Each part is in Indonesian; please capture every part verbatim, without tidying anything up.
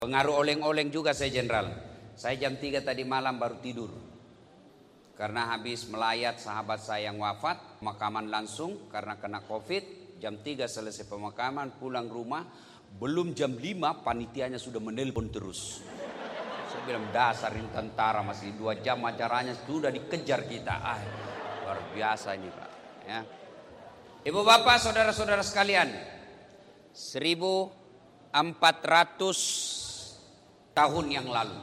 Pengaruh oleng-oleng juga saya jenderal. Saya jam tiga tadi malam baru tidur. Karena habis melayat sahabat saya yang wafat, pemakaman langsung karena kena covid. Jam tiga selesai pemakaman, pulang rumah. Belum jam lima panitianya sudah menelpon terus. Saya bilang dasar ini tentara, masih dua jam acaranya sudah dikejar kita. Ah, luar biasa ini Pak. Ya. Ibu bapak saudara-saudara sekalian, seribu empat ratus tahun yang lalu,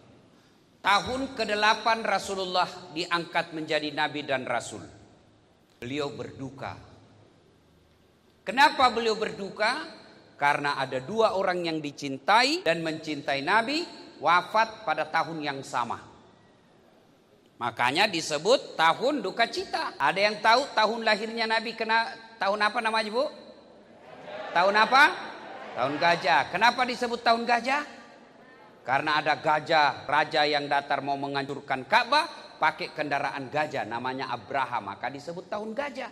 tahun kedelapan Rasulullah diangkat menjadi nabi dan rasul. Beliau berduka. Kenapa beliau berduka? Karena ada dua orang yang dicintai dan mencintai nabi wafat pada tahun yang sama. Makanya disebut tahun duka cita. Ada yang tahu tahun lahirnya nabi kena tahun apa namanya Bu? Tahun apa? Tahun gajah. Kenapa disebut tahun gajah? Karena ada gajah, raja yang datang mau menghancurkan Ka'bah pakai kendaraan gajah, namanya Abraham, maka disebut tahun gajah.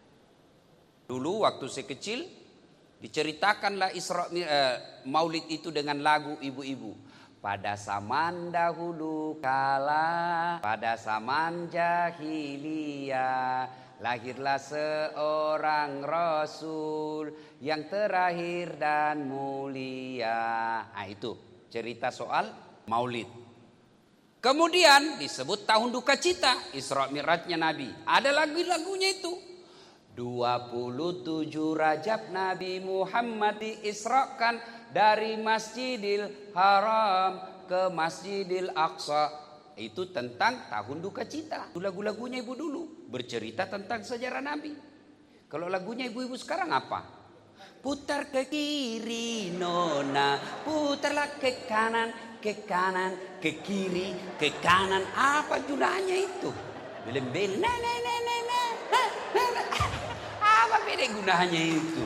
Dulu waktu saya kecil diceritakanlah Isra eh, Maulid itu dengan lagu ibu-ibu. Pada zaman dahulu kala, pada zaman jahiliyah, lahirlah seorang Rasul yang terakhir dan mulia. Nah itu cerita soal Maulid. Kemudian disebut tahun duka cita, Isra Mi'rajnya Nabi. Ada lagu-lagunya itu. dua puluh tujuh Rajab Nabi Muhammad diisrakan dari Masjidil Haram ke Masjidil Aqsa. Itu tentang tahun duka cita. Itu lagu-lagunya ibu dulu, bercerita tentang sejarah Nabi. Kalau lagunya ibu-ibu sekarang apa? Putar ke kiri nona, putarlah ke kanan, ke kanan, ke kiri, ke kanan. Apa gunanya itu? Belem-belem, nah, nah, nah, nah, nah, nah, nah. Apa beda gunanya itu?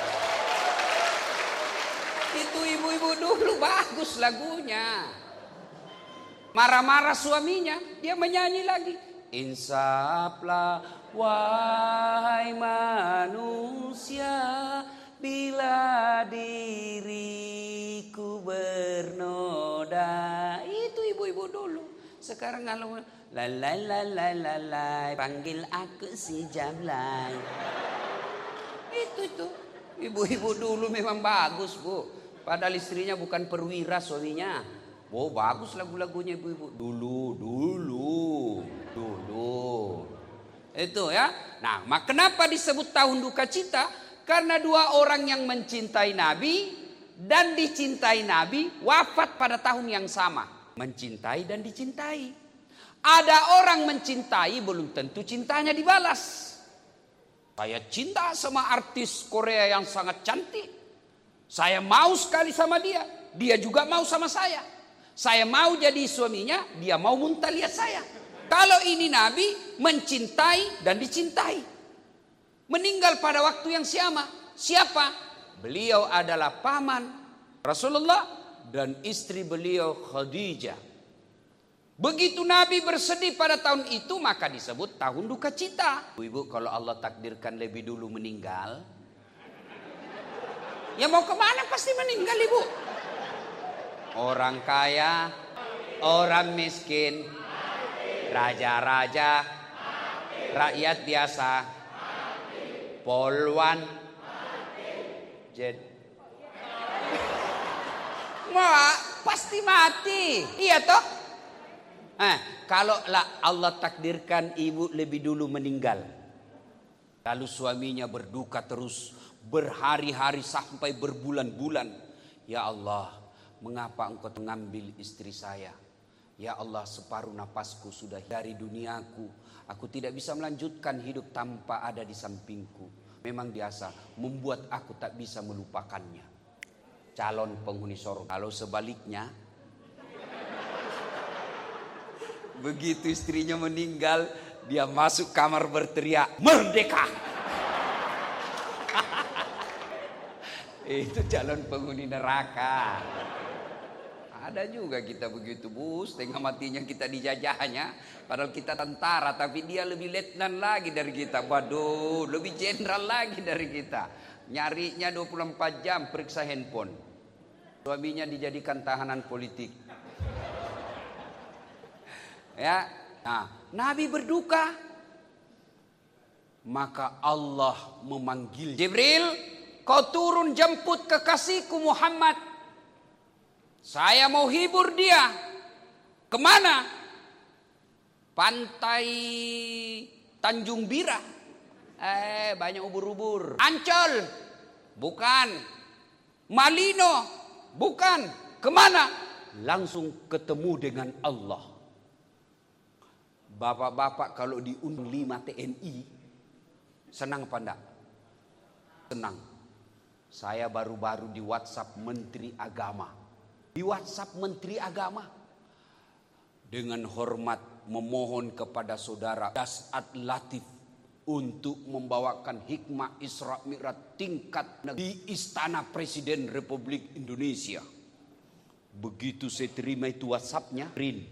Itu ibu-ibu dulu bagus lagunya. Marah-marah suaminya, dia menyanyi lagi. Insaflah wahai manusia, bila diriku bernoda. Itu ibu-ibu dulu. Sekarang kalau la la la la la la, panggil aku si Jamlai. Itu itu. Ibu-ibu dulu memang bagus Bu. Padahal istrinya bukan perwira suaminya. Oh bagus lagu-lagunya ibu-ibu. Dulu, dulu, dulu. Itu ya. Nah, mak kenapa disebut tahun duka cita? Karena dua orang yang mencintai Nabi dan dicintai Nabi wafat pada tahun yang sama. Mencintai dan dicintai. Ada orang mencintai belum tentu cintanya dibalas. Saya cinta sama artis Korea yang sangat cantik. Saya mau sekali sama dia. Dia juga mau sama saya. Saya mau jadi suaminya. Dia mau muntah lihat saya. Kalau ini Nabi mencintai dan dicintai. Meninggal pada waktu yang sama. Siapa? Beliau adalah paman Rasulullah dan istri beliau Khadijah. Begitu Nabi bersedih pada tahun itu, maka disebut tahun duka cita. Ibu, kalau Allah takdirkan lebih dulu meninggal, ya mau kemana pasti meninggal ibu. Orang kaya, orang miskin, raja-raja, rakyat biasa, polwan, jet. Wah, pasti mati. Iya toh? Eh, kalau lah Allah takdirkan ibu lebih dulu meninggal, lalu suaminya berduka terus berhari-hari sampai berbulan-bulan. Ya Allah, mengapa engkau mengambil istri saya? Ya Allah, separuh napasku sudah dari duniaku. Aku tidak bisa melanjutkan hidup tanpa ada di sampingku. Memang biasa membuat aku tak bisa melupakannya. Calon penghuni surga. Kalau sebaliknya, begitu istrinya meninggal, dia masuk kamar berteriak, merdeka. Itu calon penghuni neraka. Ada juga kita begitu Bu, setengah matinya kita dijajahnya. Padahal kita tentara, tapi dia lebih letnan lagi dari kita. Waduh, lebih jenderal lagi dari kita. Nyarinya dua puluh empat jam periksa handphone. Suaminya dijadikan tahanan politik. Ya, nah, Nabi berduka. Maka Allah memanggil Jibril, kau turun jemput kekasihku Muhammad. Saya mau hibur dia. Kemana? Pantai Tanjung Bira. Eh, banyak ubur-ubur. Ancol? Bukan. Malino? Bukan. Kemana? Langsung ketemu dengan Allah. Bapak-bapak kalau diundang lima T N I, senang apa enggak? Senang. Saya baru-baru di WhatsApp Menteri Agama. Di WhatsApp Menteri Agama. Dengan hormat memohon kepada saudara Dasat Latif untuk membawakan hikmah Isra Mi'raj tingkat di Istana Presiden Republik Indonesia. Begitu saya terima itu WhatsAppnya, print.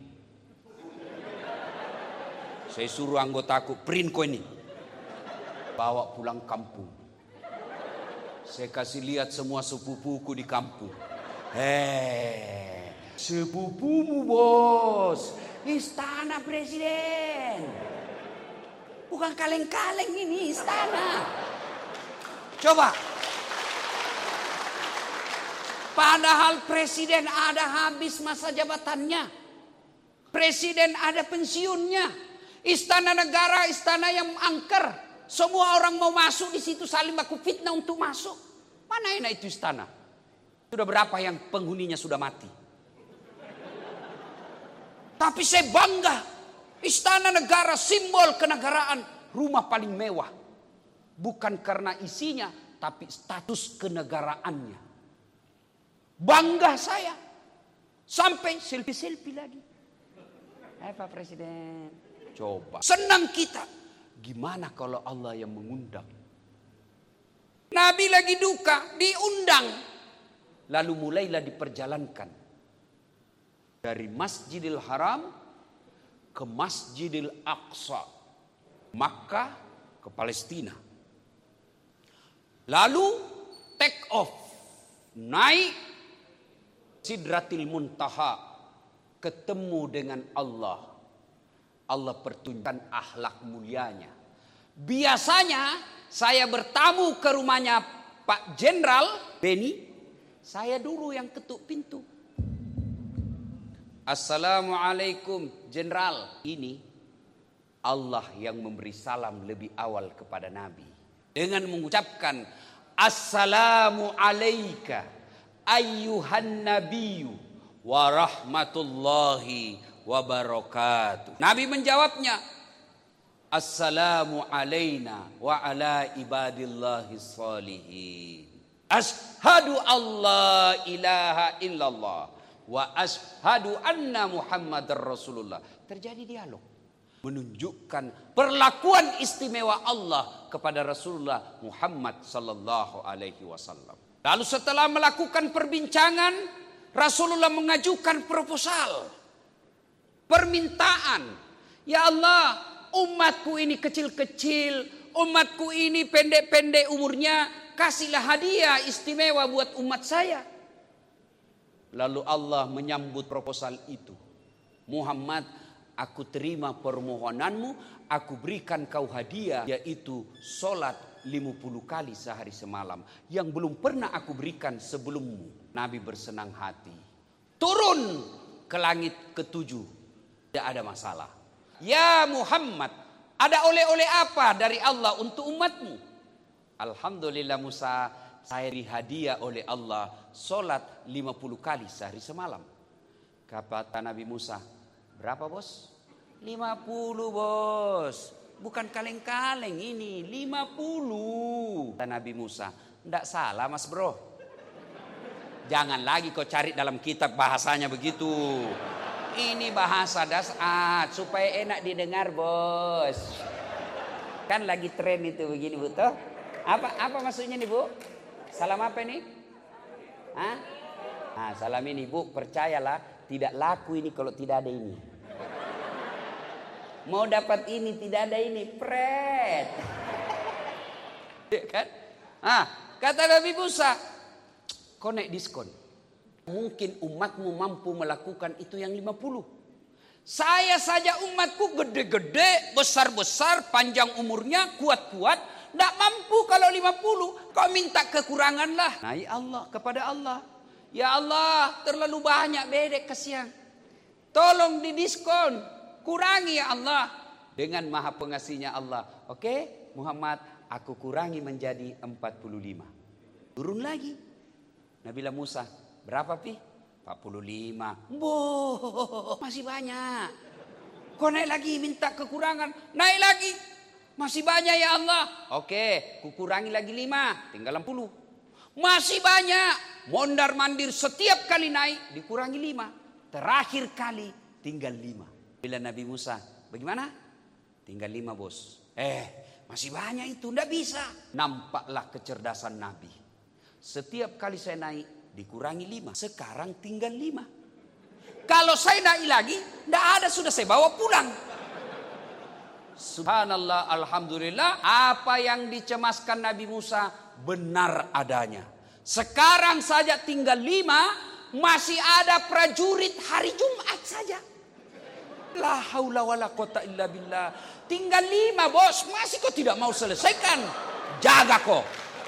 Saya suruh anggotaku, print kau ini. Bawa pulang kampung. Saya kasih lihat semua sepupuku di kampung. Hei, sepupumu bos, Istana Presiden. Bukan kaleng-kaleng ini istana. Coba. Padahal presiden ada habis masa jabatannya. Presiden ada pensiunnya. Istana negara, istana yang angker. Semua orang mau masuk di situ saling baku fitnah untuk masuk. Mana enak itu istana? Sudah berapa yang penghuninya sudah mati? Tapi saya bangga. Istana negara simbol kenegaraan. Rumah paling mewah. Bukan karena isinya, tapi status kenegaraannya. Bangga saya. Sampai selfie-selfie lagi. Eh Pak Presiden. Coba. Senang kita. Gimana kalau Allah yang mengundang? Nabi lagi duka, diundang. Lalu mulailah diperjalankan. Dari Masjidil Haram ke Masjidil Aqsa. Makkah ke Palestina. Lalu take off. Naik Sidratil Muntaha. Ketemu dengan Allah. Allah pertunjukkan akhlak mulianya. Biasanya saya bertamu ke rumahnya Pak Jenderal Beni. Saya dulu yang ketuk pintu. Assalamualaikum Jenderal. Ini Allah yang memberi salam lebih awal kepada Nabi. Dengan mengucapkan Assalamu alaika ayyuhan nabiyyu wa rahmatullahi wabarakatuh. Nabi menjawabnya, Assalamu alaina wa ala ibadillahis salihin. Ashhadu alla ilaha illallah wa ashhadu anna Muhammadar Rasulullah. Terjadi dialog. Menunjukkan perlakuan istimewa Allah kepada Rasulullah Muhammad sallallahu alaihi wasallam. Lalu setelah melakukan perbincangan, Rasulullah mengajukan proposal. Permintaan, ya Allah, umatku ini kecil-kecil, umatku ini pendek-pendek umurnya, kasihlah hadiah istimewa buat umat saya. Lalu Allah menyambut proposal itu. Muhammad, aku terima permohonanmu, aku berikan kau hadiah, yaitu sholat lima puluh kali sehari semalam, yang belum pernah aku berikan sebelummu. Nabi bersenang hati. Turun ke langit ketujuh. Tidak ada masalah. Ya Muhammad, ada oleh-oleh apa dari Allah untuk umatmu? Alhamdulillah Musa, saya diberi hadiah oleh Allah solat lima puluh kali sehari semalam. Kata Nabi Musa, berapa bos? lima puluh bos. Bukan kaleng-kaleng ini, lima puluh. Kata Nabi Musa, tidak salah mas bro. Jangan lagi kau cari dalam kitab bahasanya begitu. Ini bahasa dasar supaya enak didengar bos. Kan lagi tren itu begini bu toh. Apa apa maksudnya nih bu? Salam apa nih? Hah? Nah, salam ini bu, percayalah tidak laku ini kalau tidak ada ini. Mau dapat ini tidak ada ini, pret. Kan? Ah, kata Nabi Musa, kau naik diskon. Mungkin umatmu mampu melakukan itu yang lima puluh. Saya saja umatku gede-gede, besar-besar, panjang umurnya, kuat-kuat. Tidak mampu kalau lima puluh. Kau minta kekuranganlah. Nah, ya Allah, kepada Allah. Ya Allah, terlalu banyak bedek kasihan. Tolong didiskon. Kurangi ya Allah. Dengan maha pengasihnya Allah. Oke, Muhammad, aku kurangi menjadi empat puluh lima. Turun lagi. Nabi Musa, berapa pi? empat puluh lima. Boh, masih banyak. Kau naik lagi minta kekurangan. Naik lagi. Masih banyak ya Allah. Oke, kukurangi lagi lima. Tinggal enam puluh. Masih banyak. Mondar mandir setiap kali naik dikurangi lima. Terakhir kali tinggal lima. Bila Nabi Musa, bagaimana? Tinggal lima bos. Eh, masih banyak itu. Tidak bisa. Nampaklah kecerdasan Nabi. Setiap kali saya naik dikurangi lima. Sekarang tinggal lima. Kalau saya naik lagi, tidak ada, sudah saya bawa pulang. Subhanallah, alhamdulillah. Apa yang dicemaskan Nabi Musa benar adanya. Sekarang saja tinggal lima. Masih ada prajurit hari Jumat saja. La haula wala quwata illa billah. Tinggal lima bos. Masih kau tidak mau selesaikan. Jaga kau.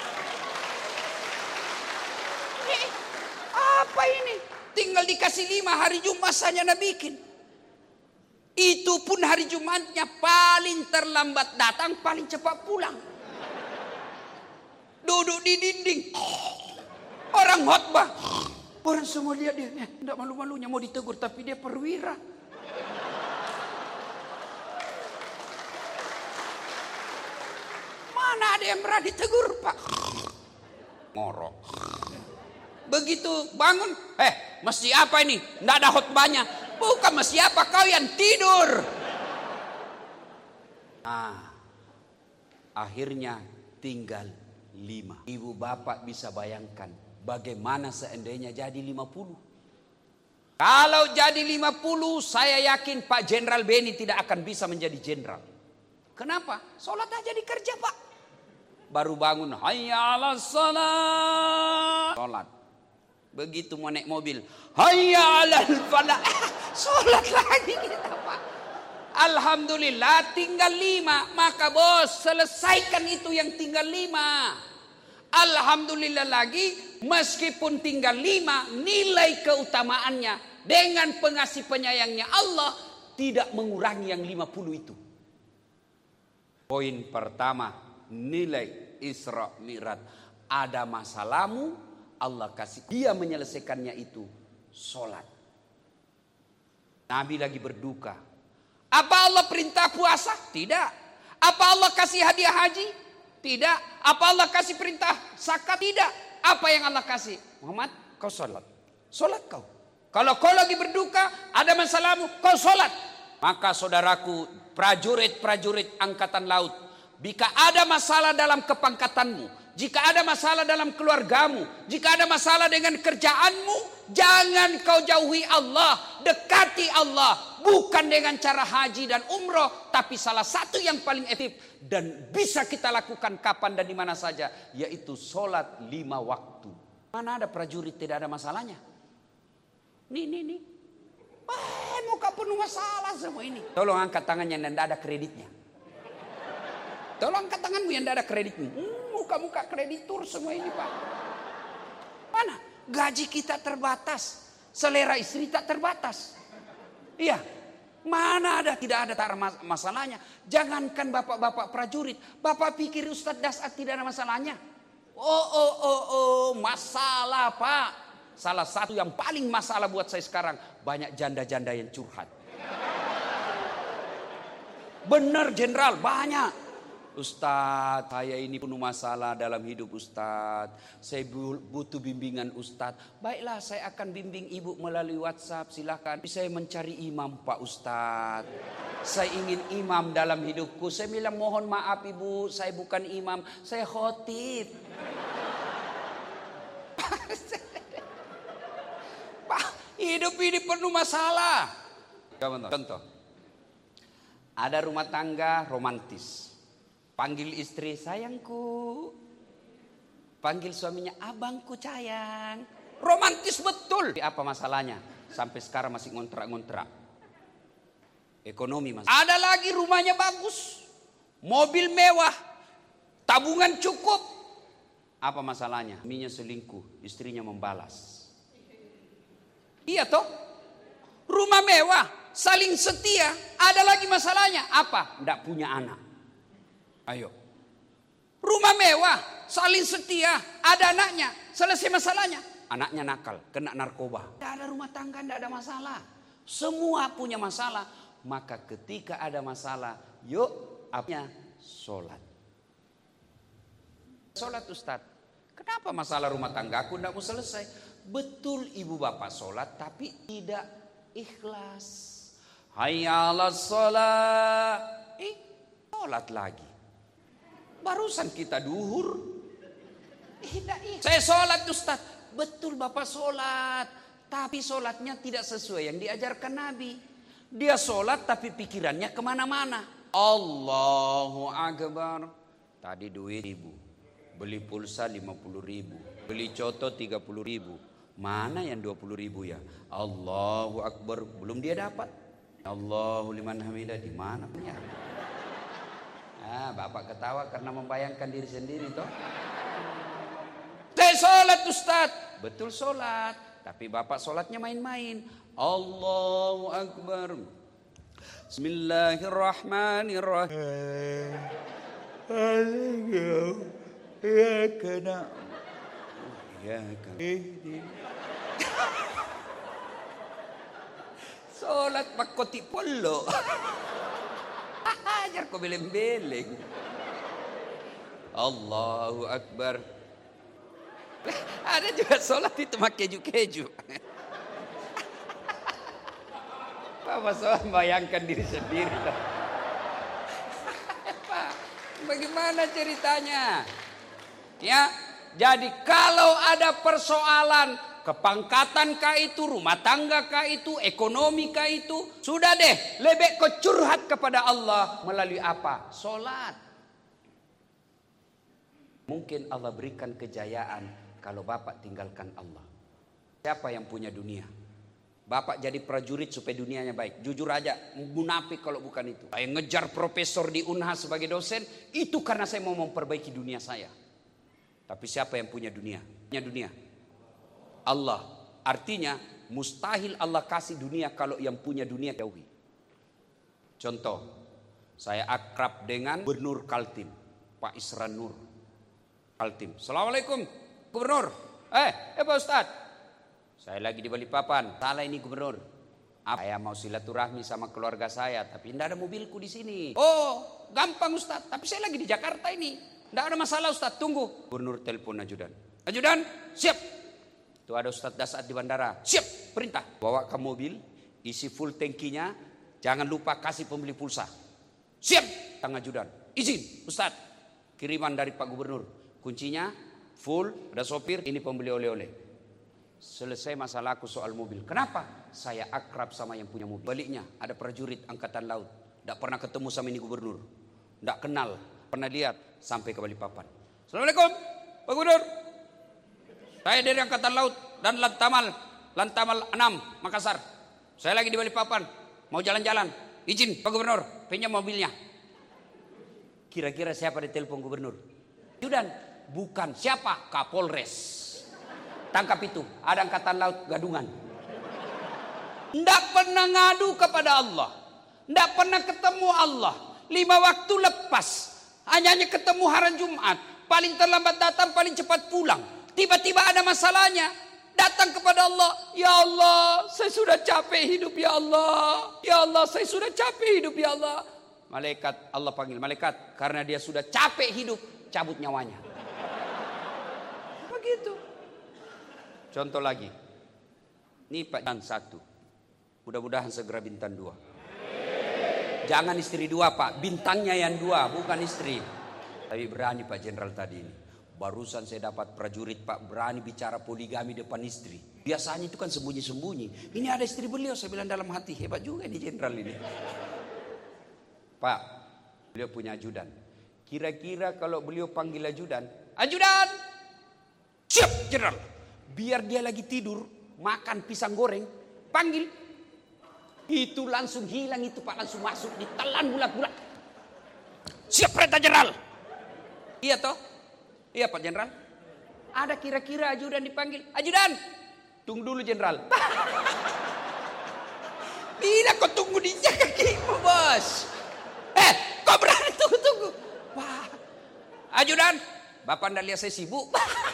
Apa ini? Tinggal dikasih lima, hari Jumat saja nak bikin. Itu pun hari Jumatnya paling terlambat datang, paling cepat pulang. Duduk di dinding. Orang khotbah. Orang semua lihat dia. Eh, tidak malu-malunya mau ditegur, tapi dia perwira. Mana ada yang berani ditegur, Pak? Ngorok. Begitu bangun, eh mesti apa ini? Nggak ada khotbahnya. Bukan mesti apa, kau yang tidur. Nah, akhirnya tinggal lima. Ibu bapak bisa bayangkan bagaimana seandainya jadi lima puluh. Kalau jadi lima puluh, saya yakin Pak Jenderal Beni tidak akan bisa menjadi jenderal. Kenapa? Sholat aja di kerja Pak. Baru bangun, hayya ala salat. Sholat. Begitu mau naik mobil, hayya alal falah, sholat lagi kita Pak. Alhamdulillah tinggal lima. Maka bos, selesaikan itu yang tinggal lima. Alhamdulillah lagi, meskipun tinggal lima, nilai keutamaannya dengan pengasih penyayangnya Allah tidak mengurangi yang lima puluh itu. Poin pertama, nilai Isra Mi'raj. Ada masalahmu, Allah kasih dia menyelesaikannya itu sholat. Nabi lagi berduka. Apa Allah perintah puasa? Tidak. Apa Allah kasih hadiah haji? Tidak. Apa Allah kasih perintah zakat? Tidak. Apa yang Allah kasih? Muhammad, kau sholat. Sholat kau. Kalau kau lagi berduka, ada masalahmu, kau sholat. Maka saudaraku, prajurit-prajurit angkatan laut, jika ada masalah dalam kepangkatanmu, jika ada masalah dalam keluargamu, jika ada masalah dengan kerjaanmu, jangan kau jauhi Allah, dekati Allah. Bukan dengan cara haji dan umroh, tapi salah satu yang paling efektif dan bisa kita lakukan kapan dan di mana saja, yaitu sholat lima waktu. Mana ada prajurit tidak ada masalahnya? Nih, nih, nih. Eh, muka penuh masalah semua ini. Tolong angkat tangannya yang tidak ada kreditnya. Tolong angkat tanganmu yang tidak ada kreditmu. Hmm, muka-muka kreditur semua ini Pak. Mana? Gaji kita terbatas. Selera istri tak terbatas. Iya. Mana ada, tidak ada tak masalahnya. Jangankan bapak-bapak prajurit. Bapak pikir Ustadz Dasat tidak ada masalahnya. Oh, oh, oh, oh. Masalah Pak. Salah satu yang paling masalah buat saya sekarang. Banyak janda-janda yang curhat. Benar Jenderal, banyak. Ustadz, saya ini penuh masalah dalam hidup Ustadz. Saya butuh bimbingan Ustadz. Baiklah, saya akan bimbing ibu melalui WhatsApp. Silahkan. Saya mencari imam Pak Ustadz. Saya ingin imam dalam hidupku. Saya bilang mohon maaf ibu, saya bukan imam, saya khotib. Pak, hidup ini penuh masalah. Contoh, ada rumah tangga romantis. Panggil istri sayangku, panggil suaminya abangku sayang. romantis betul. Apa masalahnya? Sampai sekarang masih ngontrak-ngontrak. Ekonomi mas. Ada lagi rumahnya bagus, mobil mewah, tabungan cukup. Apa masalahnya? Suaminya selingkuh, istrinya membalas. Iya toh? Rumah mewah, saling setia. Ada lagi masalahnya. Apa? Tidak punya anak. Ayo. Rumah mewah, saling setia. Ada anaknya. Selesai masalahnya. Anaknya nakal, kena narkoba. Tidak ada rumah tangga, tidak ada masalah. Semua punya masalah. Maka ketika ada masalah, yuk apanya? Sholat. Sholat Ustaz. Kenapa masalah rumah tanggaku tidak mau selesai? Betul ibu bapak sholat tapi tidak ikhlas. Hayya 'alas sholat. Eh, sholat lagi. Barusan kita duhur. Eh, saya sholat Ustaz. Betul bapak sholat. Tapi sholatnya tidak sesuai yang diajarkan Nabi. Dia sholat tapi pikirannya kemana-mana. Allahu Akbar. Tadi duit ribu. Beli pulsa lima puluh ribu. Beli coto tiga puluh ribu. Mana yang dua puluh ribu ya? Allahu Akbar. Belum dia dapat. Allahu liman hamidah. Di mana punya? Ah, bapak ketawa karena membayangkan diri sendiri toh. Saya sholat Ustaz. Betul sholat. Tapi bapak sholatnya main-main. Allahu Akbar. Bismillahirrahmanirrahim. Ya kena. Ya kena. Sholat pakoti polo. Ajar kau beleng-beleng. Allahu Akbar. Ada juga sholat itu pakai keju-keju. Apa sholat bayangkan diri sendiri. Pak, bagaimana ceritanya? Ya, jadi kalau ada persoalan kepangkatan kah itu, rumah tangga kah itu, ekonomi kah itu, sudah deh, lebih kau curhat kepada Allah melalui apa? Sholat. Mungkin Allah berikan kejayaan kalau bapak tinggalkan Allah. Siapa yang punya dunia? Bapak jadi prajurit supaya dunianya baik. Jujur aja, munafik kalau bukan itu. Saya ngejar profesor di Unhas sebagai dosen, itu karena saya mau memperbaiki dunia saya. Tapi siapa yang punya dunia? Punya dunia Allah. Artinya mustahil Allah kasih dunia kalau yang punya dunia jauhi. Contoh, saya akrab dengan Gubernur Kaltim, Pak Isran Nur Kaltim. Assalamualaikum Gubernur. Eh, eh Pak Ustadz, saya lagi di Balikpapan. Salah ini Gubernur. Saya mau silaturahmi sama keluarga saya, tapi tidak ada mobilku di sini. Oh, gampang Ustadz. Tapi saya lagi di Jakarta ini. Tidak ada masalah Ustadz, tunggu. Gubernur telepon ajudan. Ajudan, siap. Itu ada Ustadz Dasat di bandara. Siap, perintah. Bawa ke mobil, isi full tankinya. Jangan lupa kasih pembeli pulsa. Siap, tang ajudan. Izin, Ustadz. Kiriman dari Pak Gubernur. Kuncinya full, ada sopir, ini pembeli oleh-oleh. Selesai masalahku soal mobil. Kenapa? Saya akrab sama yang punya mobil. Baliknya, ada prajurit angkatan laut. Tidak pernah ketemu sama ini Gubernur. Tidak kenal. Pernah lihat sampai ke Balikpapan. Assalamualaikum Pak Gubernur. Saya dari Angkatan Laut dan Lantamal Lantamal enam Makassar. Saya lagi di Balikpapan. Mau jalan-jalan. Izin Pak Gubernur, pinjam mobilnya. Kira-kira siapa di telepon Gubernur? Ajudan. Bukan. Siapa? Kapolres. Tangkap itu. Ada Angkatan Laut gadungan. Tidak pernah ngadu kepada Allah. Tidak pernah ketemu Allah. Lima waktu lepas. Hanya ketemu hari Jumat. Paling terlambat datang, paling cepat pulang. Tiba-tiba ada masalahnya. Datang kepada Allah. Ya Allah, saya sudah capek hidup ya Allah. Ya Allah, saya sudah capek hidup ya Allah. Malaikat, Allah panggil malaikat. Karena dia sudah capek hidup, cabut nyawanya. Begitu. Contoh lagi. Ini Pak Dan satu. Mudah-mudahan segera bintang dua. Jangan istri dua Pak, bintangnya yang dua, bukan istri. Tapi berani Pak Jenderal tadi ini. Barusan saya dapat prajurit Pak berani bicara poligami depan istri. Biasanya itu kan sembunyi-sembunyi. Ini ada istri beliau, saya bilang dalam hati. Hebat juga ini Jenderal ini. Pak, beliau punya ajudan. Kira-kira kalau beliau panggil ajudan. Ajudan! Siap Jenderal! biar dia lagi tidur, makan pisang goreng, panggil. Itu langsung hilang itu Pak, langsung masuk, ditelan bulat-bulat. Siap perintah jenderal. Iya toh? Iya Pak Jenderal. Ada kira-kira ajudan dipanggil. Ajudan, tunggu dulu jenderal. Bila kau tunggu diinjak kakimu bos. Eh, kau berani tunggu-tunggu. Wah, ajudan, bapak ndak lihat saya sibuk.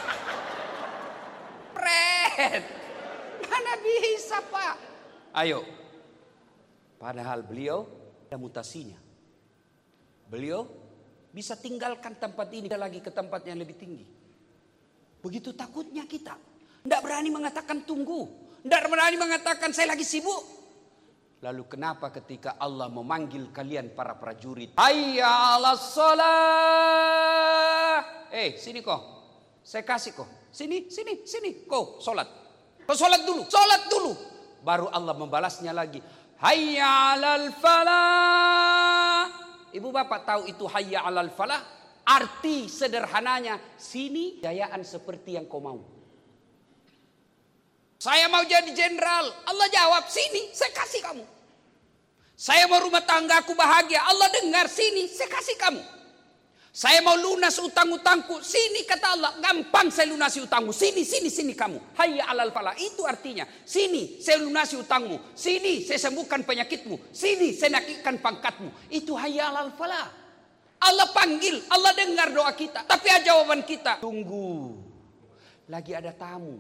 Pret, mana bisa Pak. Ayo. Padahal beliau ada mutasinya. Beliau bisa tinggalkan tempat ini lagi ke tempat yang lebih tinggi. Begitu takutnya kita. Tidak berani mengatakan tunggu. Tidak berani mengatakan saya lagi sibuk. Lalu kenapa ketika Allah memanggil kalian para prajurit. Hayya 'alas shalah. Eh sini kau. Saya kasih kau. Sini, sini, sini. Kau sholat. Kau sholat dulu. Sholat dulu. Baru Allah membalasnya lagi. Hayya 'alal falah. Ibu bapak tahu itu hayya 'alal falah? Arti sederhananya, sini jayaan seperti yang kau mau. Saya mau jadi jenderal. Allah jawab, sini saya kasih kamu. Saya mau rumah tanggaku bahagia. Allah dengar, sini saya kasih kamu. Saya mau lunas utang-utangku. Sini kata Allah, gampang saya lunasi utangmu. Sini, sini, sini kamu. Hayya 'alal falah. Itu artinya, sini saya lunasi utangmu. Sini saya sembuhkan penyakitmu. Sini saya naikkan pangkatmu. Itu hayya 'alal falah. Allah panggil, Allah dengar doa kita. Tapi jawaban kita, tunggu. Lagi ada tamu.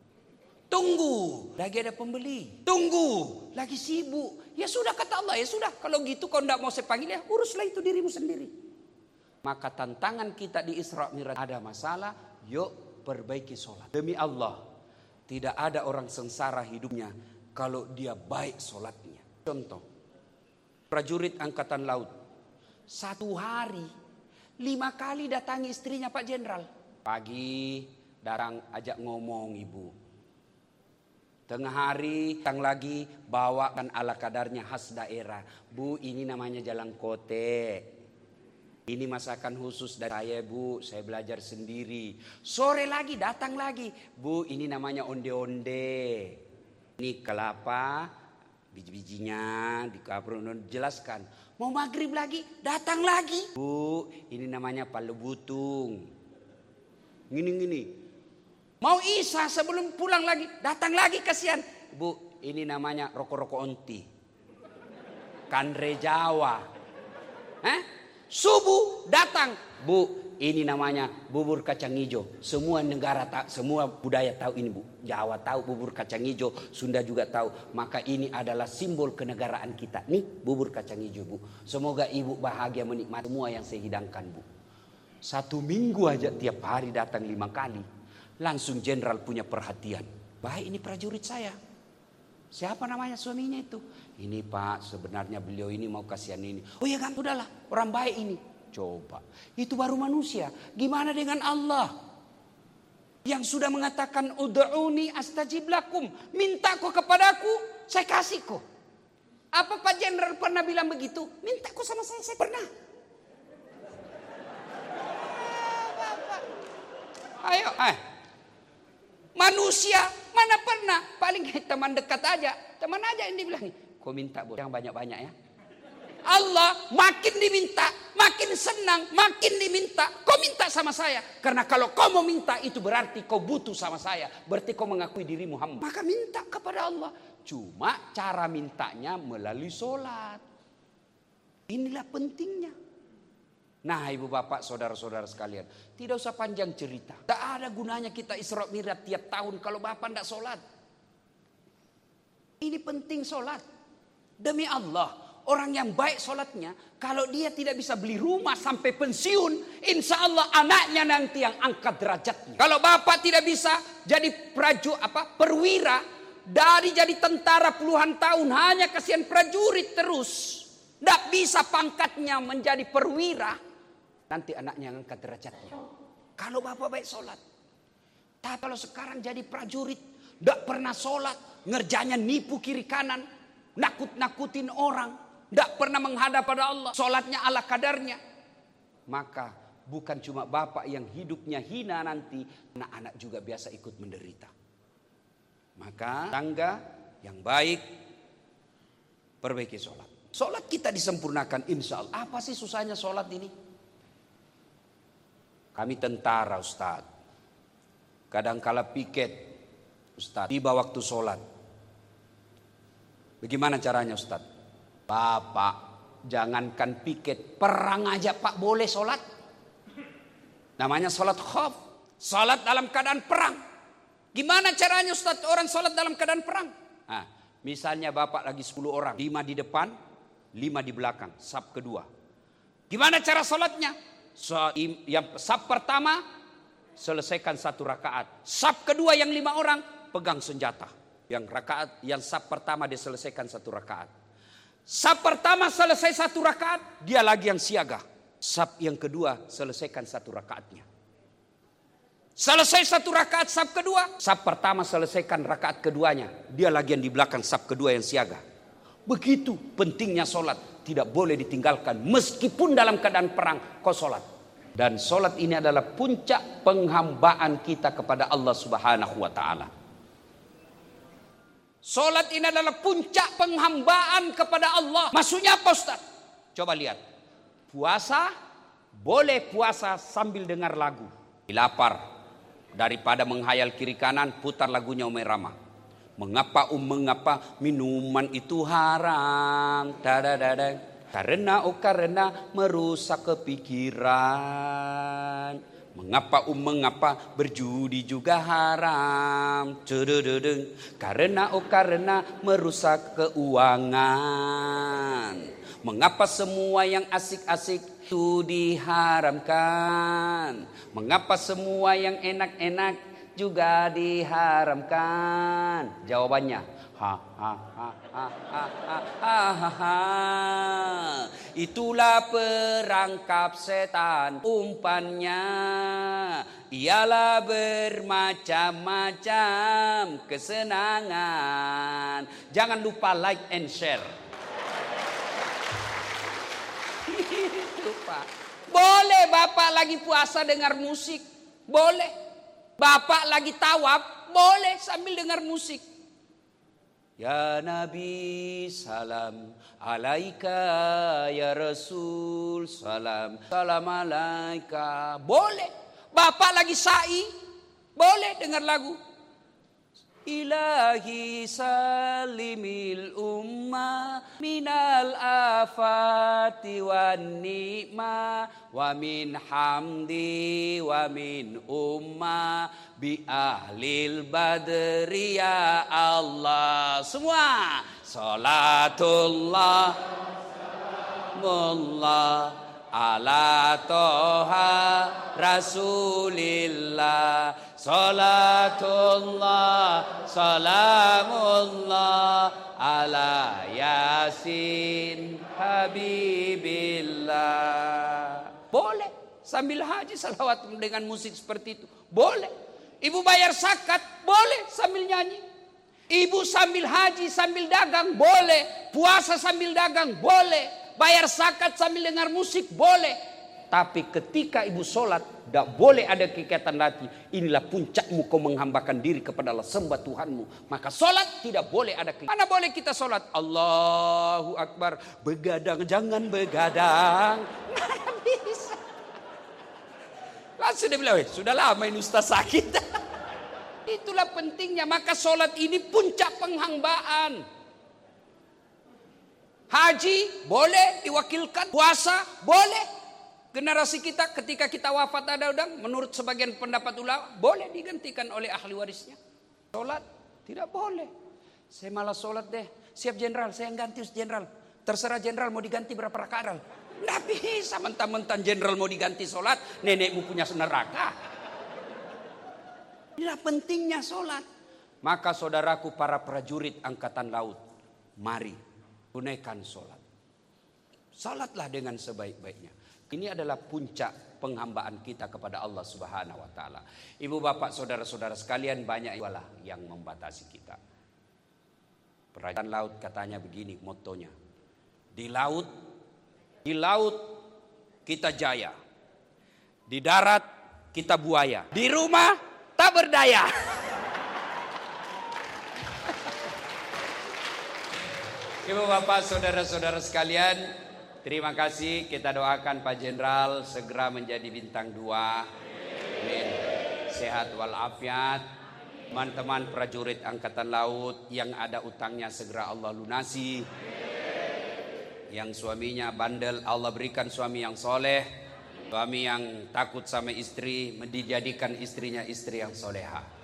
Tunggu, lagi ada pembeli. Tunggu, lagi sibuk. Ya sudah kata Allah, ya sudah. Kalau gitu kau tidak mau saya panggil, ya uruslah itu dirimu sendiri. Maka tantangan kita di Isra Mi'raj, ada masalah, yuk perbaiki sholat. Demi Allah, tidak ada orang sengsara hidupnya kalau dia baik sholatnya. Contoh, prajurit angkatan laut. Satu hari, lima kali datangi istrinya Pak Jenderal. Pagi, datang ajak ngomong ibu. Tengah hari, datang lagi, bawakan ala kadarnya khas daerah. Bu, ini namanya jalan kote. Ini masakan khusus dari saya bu, saya belajar sendiri. Sore lagi, datang lagi. Bu, ini namanya onde-onde. Ini kelapa, biji-bijinya, dikaprun, jelaskan. Mau maghrib lagi, datang lagi. Bu, ini namanya palu butung. Gini-gini. Mau isya sebelum pulang lagi, datang lagi kasihan. Bu, ini namanya rokok-rokok onti. Kandre Jawa. Eh? Subuh datang. Bu, ini namanya bubur kacang hijau. Semua negara tahu, semua budaya tahu ini bu. Jawa tahu bubur kacang hijau, Sunda juga tahu. Maka ini adalah simbol kenegaraan kita. Nih bubur kacang hijau bu. Semoga ibu bahagia menikmati semua yang saya hidangkan bu. Satu minggu aja tiap hari datang lima kali. Langsung jenderal punya perhatian. Baik ini prajurit saya. Siapa namanya suaminya itu? Ini pak sebenarnya beliau ini mau kasihan ini. Oh ya kan udahlah orang baik ini. Coba itu baru manusia. Gimana dengan Allah? Yang sudah mengatakan ud'uni astajib lakum. Minta kau kepadaku saya kasih kau. Apa Pak Jenderal pernah bilang begitu? Minta kau sama saya, saya pernah. Ayo eh. Manusia mana pernah, paling teman dekat aja, teman aja yang dibilang, kau minta bos, yang banyak-banyak ya. Allah makin diminta, makin senang, makin diminta, kau minta sama saya. Karena kalau kau mau minta itu berarti kau butuh sama saya, berarti kau mengakui dirimu hamba. Maka minta kepada Allah. Cuma cara mintanya melalui sholat. Inilah pentingnya. Nah ibu bapak saudara-saudara sekalian, tidak usah panjang cerita. Tak ada gunanya kita Isra Mi'raj tiap tahun kalau bapak tidak sholat. Ini penting sholat. Demi Allah, orang yang baik sholatnya, kalau dia tidak bisa beli rumah sampai pensiun, insya Allah anaknya nanti yang angkat derajatnya. Kalau bapak tidak bisa jadi praju apa perwira, dari jadi tentara puluhan tahun hanya kasihan prajurit terus, tidak bisa pangkatnya menjadi perwira. Nanti anaknya yang angkat derajatnya. Kalau bapak baik sholat. Tapi kalau sekarang jadi prajurit. Tidak pernah sholat. Ngerjanya nipu kiri kanan. Nakut-nakutin orang. Tidak pernah menghadap pada Allah. Sholatnya ala kadarnya. Maka bukan cuma bapak yang hidupnya hina nanti. Anak-anak juga biasa ikut menderita. Maka tangga yang baik, perbaiki sholat. Sholat kita disempurnakan insya Allah. Apa sih susahnya sholat ini? Kami tentara Ustaz. Kadangkala piket Ustaz. Tiba waktu sholat. Bagaimana caranya Ustaz? Bapak, jangankan piket, perang aja Pak boleh sholat. Namanya sholat khauf. Sholat dalam keadaan perang. Gimana caranya Ustaz orang sholat dalam keadaan perang? Nah, misalnya Bapak lagi sepuluh orang. lima di depan, lima di belakang. Saf kedua. Gimana cara sholatnya? So, yang saf pertama, selesaikan satu rakaat. Saf kedua yang lima orang, pegang senjata. Yang rakaat, yang saf pertama diselesaikan satu rakaat. Saf pertama selesai satu rakaat, dia lagi yang siaga. Saf yang kedua selesaikan satu rakaatnya. Selesai satu rakaat saf kedua, saf pertama selesaikan rakaat keduanya, dia lagi yang di belakang saf kedua yang siaga. Begitu pentingnya sholat, tidak boleh ditinggalkan meskipun dalam keadaan perang kau sholat. Dan sholat ini adalah puncak penghambaan kita kepada Allah Subhanahu wa Ta'ala. Sholat ini adalah puncak penghambaan kepada Allah. Maksudnya apa Ustaz? Coba lihat. Puasa, boleh puasa sambil dengar lagu. Lapar, daripada menghayal kiri kanan, putar lagunya Umi Rama. Mengapa um mengapa minuman itu haram? Dadadada. Karena oh karena merusak kepikiran. Mengapa um mengapa berjudi juga haram? Cedededeng. Karena oh karena merusak keuangan. Mengapa semua yang asik-asik itu diharamkan? Mengapa semua yang enak-enak juga diharamkan? Jawabannya, ha ha ha ha ha ha ha ha. Itulah perangkap setan, umpannya ialah bermacam-macam kesenangan. Jangan lupa like and share. Lupa. Boleh Bapak lagi puasa dengar musik, boleh. Bapak lagi tawaf, boleh sambil dengar musik. Ya Nabi salam alaika, ya Rasul salam salam alaika. Boleh. Bapak lagi sa'i, boleh dengar lagu. Ilahi salimil umma minal afati wan ni'ma wa min hamdi wa min umma bi ahlil badri ya Allah. Semua salatullah mullah ala toha rasulillah. Salatullah salamullah ala yasin habibillah. Boleh sambil haji salawat dengan musik seperti itu, boleh. Ibu bayar zakat, boleh sambil nyanyi. Ibu sambil haji sambil dagang, boleh. Puasa sambil dagang, boleh. Bayar zakat sambil dengar musik, boleh. Tapi ketika ibu sholat, tidak boleh ada kegiatan latih. Inilah puncakmu kau menghambakan diri kepada Allah, sembah Tuhanmu. Maka sholat tidak boleh ada kegiatan. Mana boleh kita sholat? Allahu Akbar. Begadang, jangan begadang. Nah, bisa. Langsung dia bilang, sudah lama ini Ustaz sakit. Itulah pentingnya. Maka sholat ini puncak penghambaan. Haji boleh diwakilkan. Puasa boleh. Generasi kita ketika kita wafat ada udang, menurut sebagian pendapat ulama boleh digantikan oleh ahli warisnya. Sholat tidak boleh. Saya malah sholat deh. Siap jenderal, saya yang ganti jenderal. Terserah jenderal mau diganti berapa rakaat. Nggak bisa mentang-mentang jenderal mau diganti sholat, nenekmu punya neraka. Inilah pentingnya sholat. Maka saudaraku para prajurit angkatan laut, mari tunaikan sholat. Sholatlah dengan sebaik-baiknya. Ini adalah puncak penghambaan kita kepada Allah Subhanahu wa Ta'ala. Ibu bapak saudara-saudara sekalian, banyak ibalah yang membatasi kita. Perajaan laut katanya begini motonya. Di laut, di laut kita jaya. Di darat kita buaya. Di rumah tak berdaya. Ibu bapak saudara-saudara sekalian, terima kasih. Kita doakan Pak Jenderal segera menjadi bintang dua. Amin. Sehat walafiat. Teman-teman prajurit angkatan laut yang ada utangnya segera Allah lunasi. Yang suaminya bandel, Allah berikan suami yang soleh. Suami yang takut sama istri, dijadikan istrinya istri yang soleha.